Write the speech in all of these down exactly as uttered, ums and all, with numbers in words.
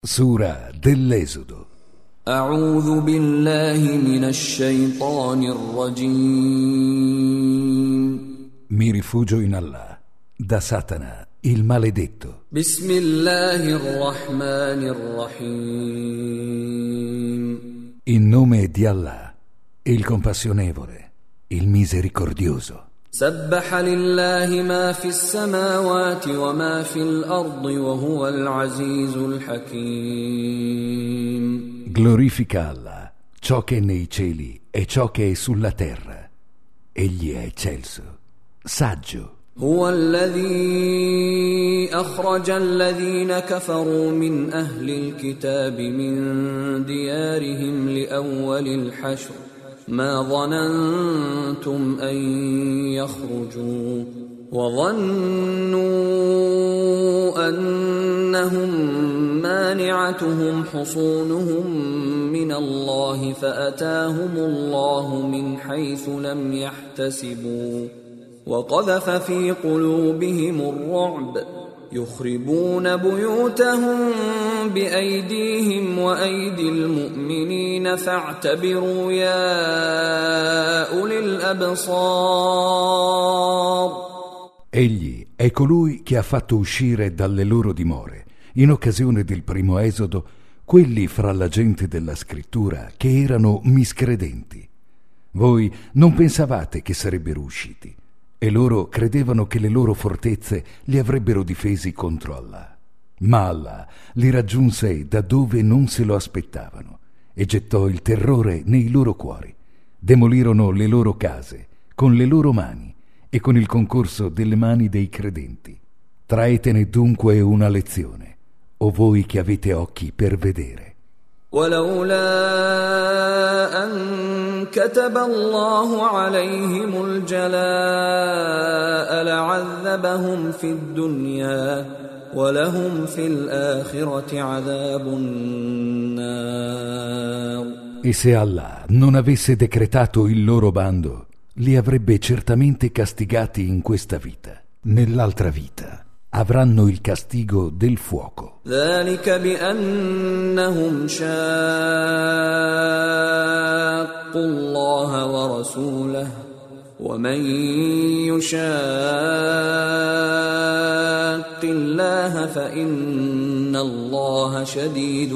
Sura dell'Esodo. أعوذ بالله من الشيطان الرجيم. Mi rifugio in Allah, da Satana, il maledetto. بسم الله الرحمن الرحيم. In nome di Allah, il compassionevole, il misericordioso. سبح لله ما في السماوات وما في الأرض وهو العزيز الحكيم. Glorifica Allah, ciò che è nei cieli e ciò che è sulla terra. Egli è eccelso, saggio. هو الذي أخرج الذين كفروا من أهل الكتاب من ديارهم لأول الحشر ما ظننتم أن يخرجوا وظنوا أنهم مانعتهم حصونهم من الله فأتاهم الله من حيث لم يحتسبوا وقذف في قلوبهم الرعب يخربون بيوتهم بأيديهم وأيدي المؤمنين فاعتبروا يا أولي الأبصار. Egli è colui che ha fatto uscire dalle loro dimore, in occasione del primo esodo, quelli fra la gente della scrittura che erano miscredenti. Voi non pensavate che sarebbero usciti, e loro credevano che le loro fortezze li avrebbero difesi contro Allah. Ma Allah li raggiunse da dove non se lo aspettavano e gettò il terrore nei loro cuori. Demolirono le loro case con le loro mani e con il concorso delle mani dei credenti. Traetene dunque una lezione, o voi che avete occhi per vedere. ولولا أن كتب الله عليهم الجلاء لعذبهم في الدنيا ولهم في الآخرة عذاب النار. E se Allah non avesse decretato il loro bando, li avrebbe certamente castigati in questa vita. Nell'altra vita avranno il castigo del fuoco. ذلك بأنهم شاقوا الله ورسوله ومن يشاق الله فإن الله شديد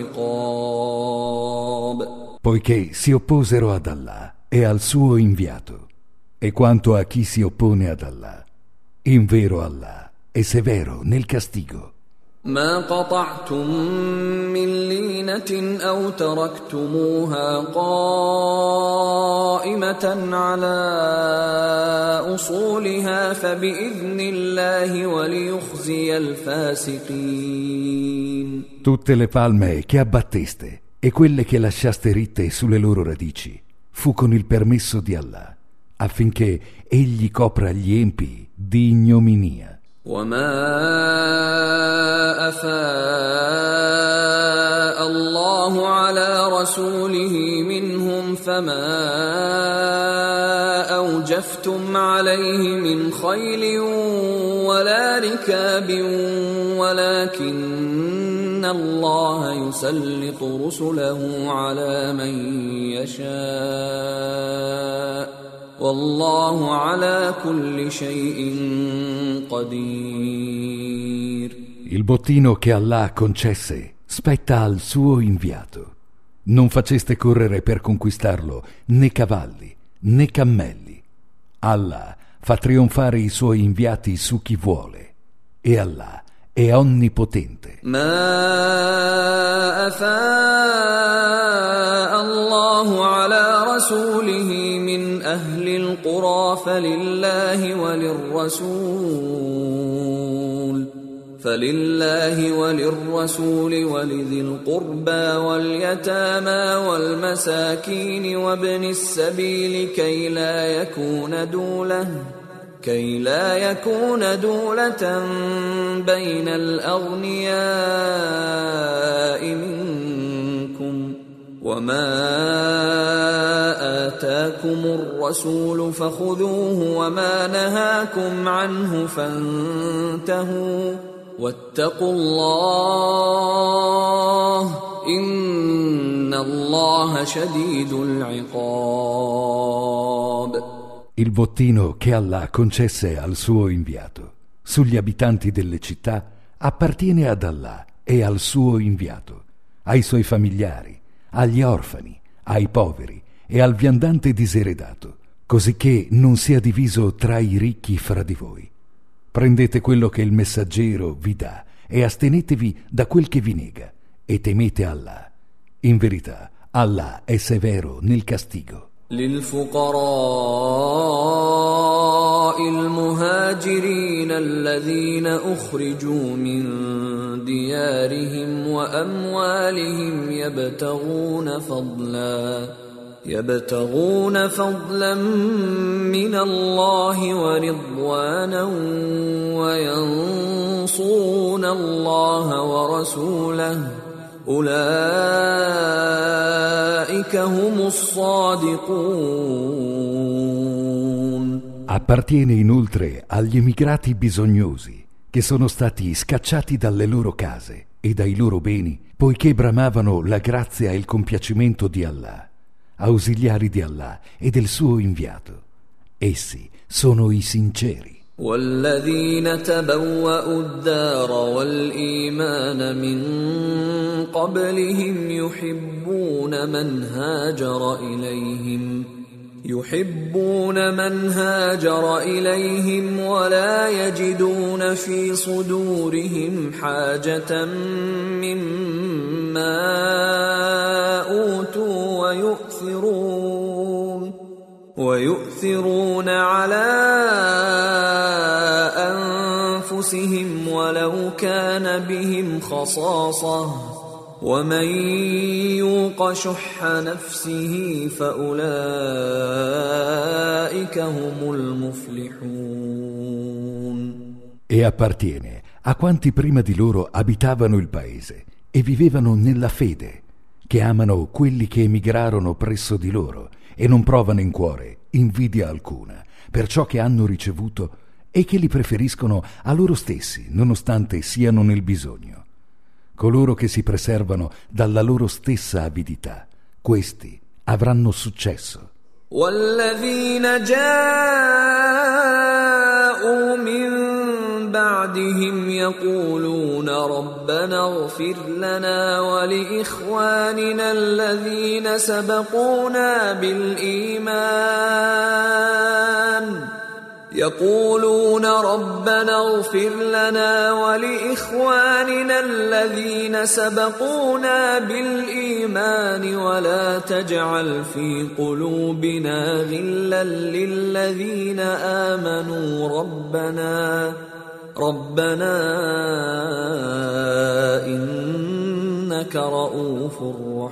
العقاب. Poiché si opposero ad Allah e al suo inviato, e quanto a chi si oppone ad Allah, invero Allah è severo nel castigo. ما قطعتم من لينة أو تركتموها قائمة على أصولها فبإذن الله وليخزي الفاسقين. Tutte le palme che abbatteste e quelle che lasciaste ritte sulle loro radici fu con il permesso di Allah, affinché egli copra gli empi di ignominia. وما أفاء الله على رسوله منهم فما أوجفتم عليه من خيل ولا ركاب ولكن الله يسلط رسله على من يشاء والله على كل شيء قدير. Il bottino che Allah concesse spetta al suo inviato. Non faceste correre per conquistarlo né cavalli né cammelli. Allah fa trionfare i suoi inviati su chi vuole e Allah è onnipotente. ما أفاء الله على رسوله من أهل القرى فلله وللرسول فلله وللرسول ولذي القربى واليتامى والمساكين وابن السبيل كي لا يكون دولة كي لا يكون دولة بين الأغنياء منكم وما آتاكم الرسول فخذوه وما نهاكم عنه فانتهوا واتقوا الله الله شديد العقاب. Il bottino che Allah concesse al suo inviato sugli abitanti delle città appartiene ad Allah e al suo inviato, ai suoi familiari, agli orfani, ai poveri e al viandante diseredato, cosicché non sia diviso tra i ricchi fra di voi. Prendete quello che il messaggero vi dà e astenetevi da quel che vi nega e temete Allah. In verità, Allah è severo nel castigo. للفقراء المهاجرين الذين أخرجوا من ديارهم وأموالهم يبتغون فضلا يبتغون فضلا من الله ورضوانا وينصرون الله ورسوله أولئك هم الصادقون. Appartiene inoltre agli emigrati bisognosi che sono stati scacciati dalle loro case e dai loro beni poiché bramavano la grazia e il compiacimento di Allah, ausiliari di Allah e del suo inviato. Essi sono i sinceri. والذين تبوأوا الدار والإيمان من قبلهم يحبون من هاجر إليهم يحبون من هاجر إليهم ولا يجدون في صدورهم حاجة مما أوتوا ويؤثرون ويؤثرون على أنفسهم ولو كان بهم خصاصة ومن يوق شح نفسه فأولئك هم المفلحون. E appartiene a quanti prima di loro abitavano il paese e vivevano nella fede, che amano quelli che emigrarono presso di loro e non provano in cuore invidia alcuna per ciò che hanno ricevuto e che li preferiscono a loro stessi nonostante siano nel bisogno. Coloro che si preservano dalla loro stessa avidità, questi avranno successo. والذين جاءوا من بعدهم يقولون ربنا اغفر لنا ولإخواننا الذين سبقونا بالإيمان يقولون ربنا اغفر لنا ولإخواننا الذين سبقونا بالإيمان ولا تجعل في قلوبنا غلا للذين آمنوا ربنا ربنا إنك رؤوف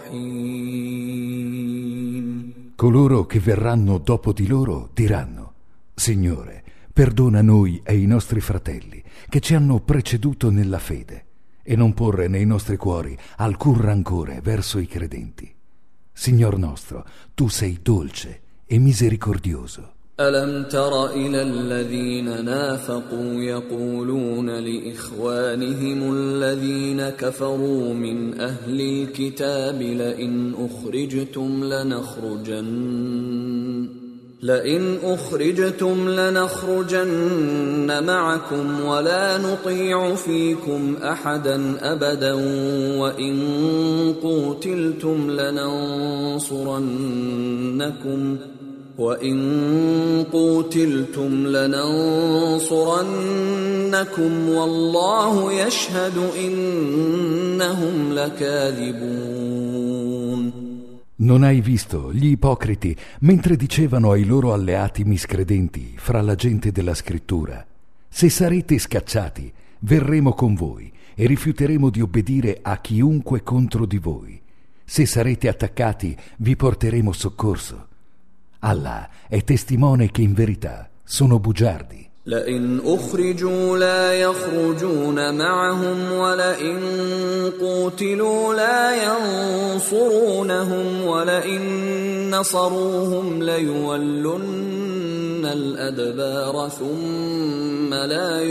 رحيم. Coloro che verranno dopo di loro diranno: Signore, perdona noi e i nostri fratelli che ci hanno preceduto nella fede e non porre nei nostri cuori alcun rancore verso i credenti. Signor nostro, tu sei dolce e misericordioso. ألم تر إلى الذين نافقوا يقولون لإخوانهم الذين كفروا من أهل الكتاب لئن أخرجتم لنخرجن لئن أخرجتم لنخرجن معكم ولا نطيع فيكم أحدا أبدا وإن قوتلتم لننصرنكم وَإِن قُوتِلْتُمْ لَنَنصُرَنَّكُمْ وَاللَّهُ يَشْهَدُ إِنَّهُمْ لَكَاذِبُونَ. Non hai visto gli ipocriti mentre dicevano ai loro alleati miscredenti fra la gente della scrittura: se sarete scacciati, verremo con voi e rifiuteremo di obbedire a chiunque contro di voi. Se sarete attaccati, vi porteremo soccorso. Allah è testimone che in verità sono bugiardi. لئن أخرجوا لا يخرجون معهم ولئن قوتلوا لا ينصرونهم ولئن نصروهم ليولن الأدبار ثم لا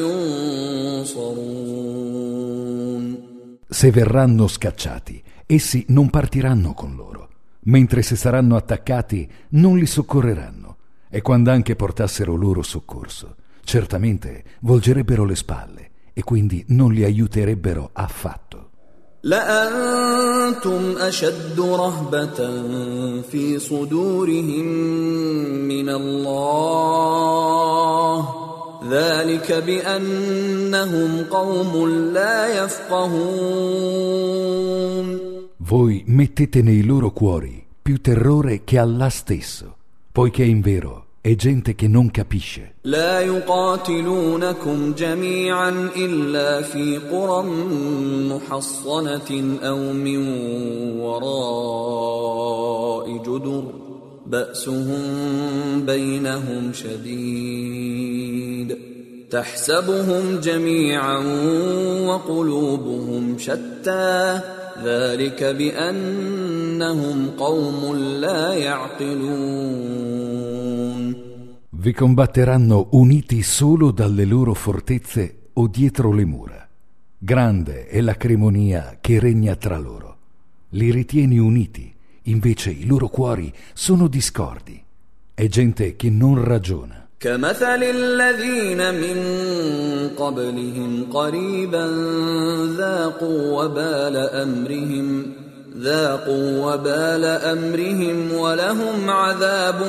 ينصرون. Se verranno scacciati, essi non partiranno con loro. mentre se saranno attaccati non li soccorreranno, e quando anche portassero loro soccorso, certamente volgerebbero le spalle e quindi non li aiuterebbero affatto. لأنتم أشد رهبة في صدورهم من الله ذلك بأنهم قوم لا يفقهون. Voi mettete nei loro cuori più terrore che Allah stesso, poiché invero è gente che non capisce. لا يقاتلونكم جميعا إلا في قرى محصنة أو من وراء جدر بأسهم بينهم شديد تحسبهم جميعا وقلوبهم شتى ذلك بأنهم قوم لا يعقلون. Vi combatteranno uniti solo dalle loro fortezze o dietro le mura. Grande è l'acrimonia che regna tra loro. Li ritieni uniti, invece i loro cuori sono discordi. È gente che non ragiona. كمثل الذين من قبلهم قريبا ذاقوا وبال أمرهم ذاقوا وبال أمرهم ولهم عذاب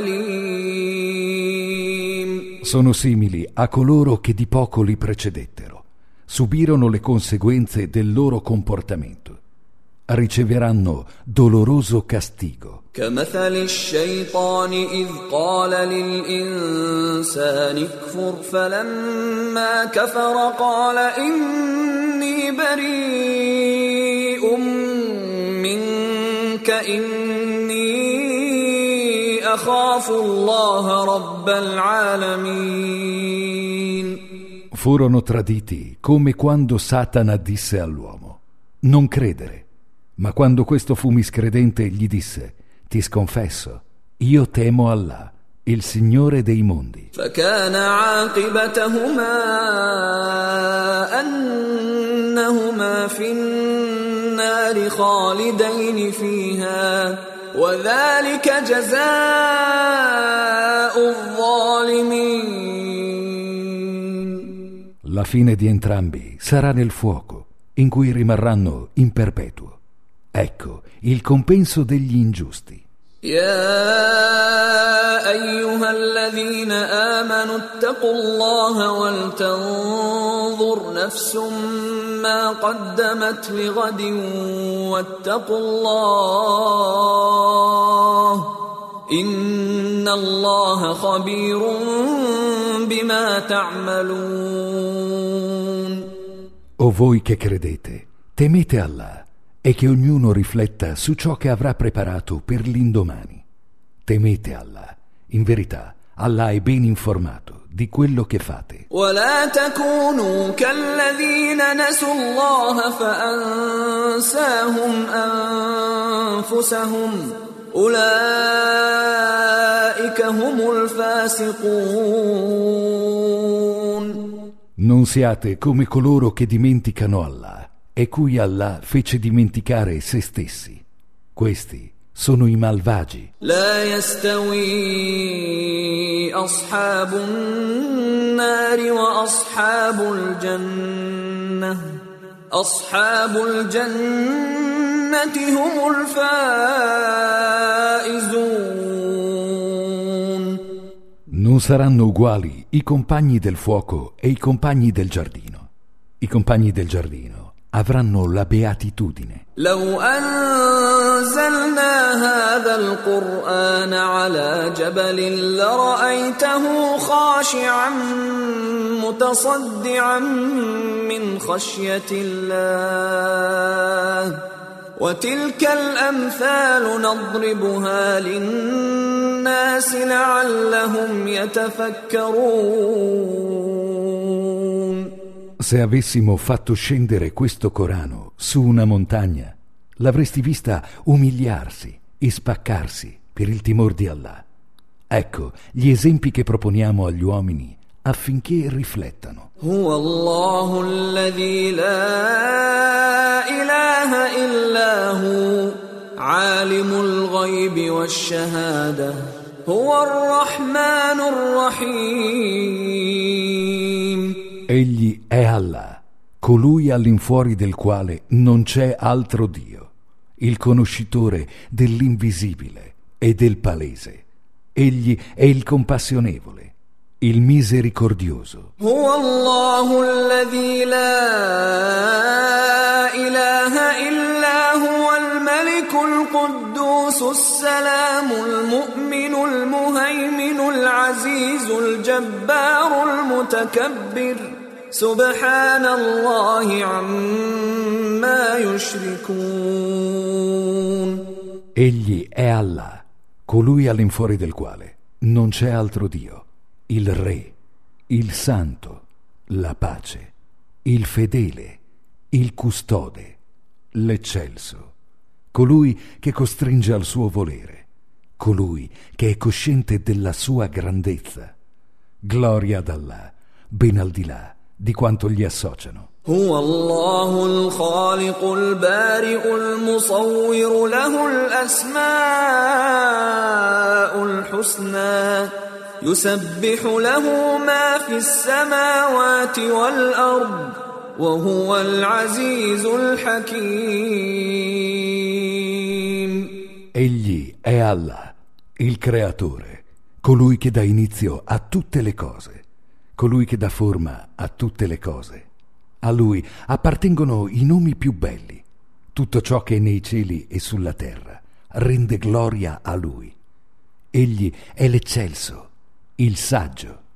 أليم. Sono simili a coloro che di poco li precedettero. Subirono le conseguenze del loro comportamento. Riceveranno doloroso castigo. كمثل الشيطان إذ قال للإنسان اكفر فلما كفر قال إني بريء منك إني أخاف الله رب العالمين. Furono traditi come quando Satana disse all'uomo: non credere. Ma quando questo fu miscredente gli disse: ti sconfesso, io temo Allah, il Signore dei mondi. فكان عاقبتهما أنهما في النار خالدين فيها وذلك جزاء الظالمين. La fine di entrambi sarà nel fuoco, in cui rimarranno in perpetuo. Ecco il compenso degli ingiusti. يا أيها الذين آمنوا اتقوا الله ولتنظر نفس ما قدمت لغد واتقوا الله إن الله خبير بما تعملون. O voi che credete, temete Allah e che ognuno rifletta su ciò che avrà preparato per l'indomani. Temete Allah. In verità, Allah è ben informato di quello che fate. ولا تكونوا كالذين نسوا الله فأنساهم أنفسهم أولئك هم الفاسقون. Non siate come coloro che dimenticano Allah e cui Allah fece dimenticare se stessi. Questi sono i malvagi. لا يستوي أصحاب النار وأصحاب الجنة أصحاب الجنة هم الفائزون. Non saranno uguali i compagni del fuoco e i compagni del giardino. I compagni del giardino avranno la beatitudine. لو أنزلنا هذا القرآن على جبل لرأيته خاشعا متصدعا من خشية الله وتلك الأمثال نضربها للناس لعلهم يتفكرون. Se avessimo fatto scendere questo Corano su una montagna, l'avresti vista umiliarsi e spaccarsi per il timore di Allah. Ecco gli esempi che proponiamo agli uomini affinché riflettano. هو الله الذي لا إله إلا هو عالم الغيب والشهادة هو الرحمن الرحيم. Egli è Allah, colui all'infuori del quale non c'è altro Dio, il conoscitore dell'invisibile e del palese. Egli è il compassionevole, il misericordioso. هو الله الذي لا إله إلا هو الملك القدوس السلام المؤمن المهيمن العزيز الجبار المتكبر سبحان الله عما يشركون. Egli è Allah, colui all'infuori del quale non c'è altro Dio, il Re, il Santo, la pace, il fedele, il custode, l'eccelso, colui che costringe al suo volere, colui che è cosciente della sua grandezza. Gloria ad Allah, ben al di là di quanto gli associano. هو الله الخالق البارئ المصور له الأسماء الحسنى يسبح له ما في السماوات والأرض وهو العزيز الحكيم. Egli è Allah, il creatore, colui che dà inizio a tutte le cose, colui che dà forma a tutte le cose. A lui appartengono i nomi più belli. Tutto ciò che è nei cieli e sulla terra rende gloria a lui. Egli è l'eccelso, il saggio.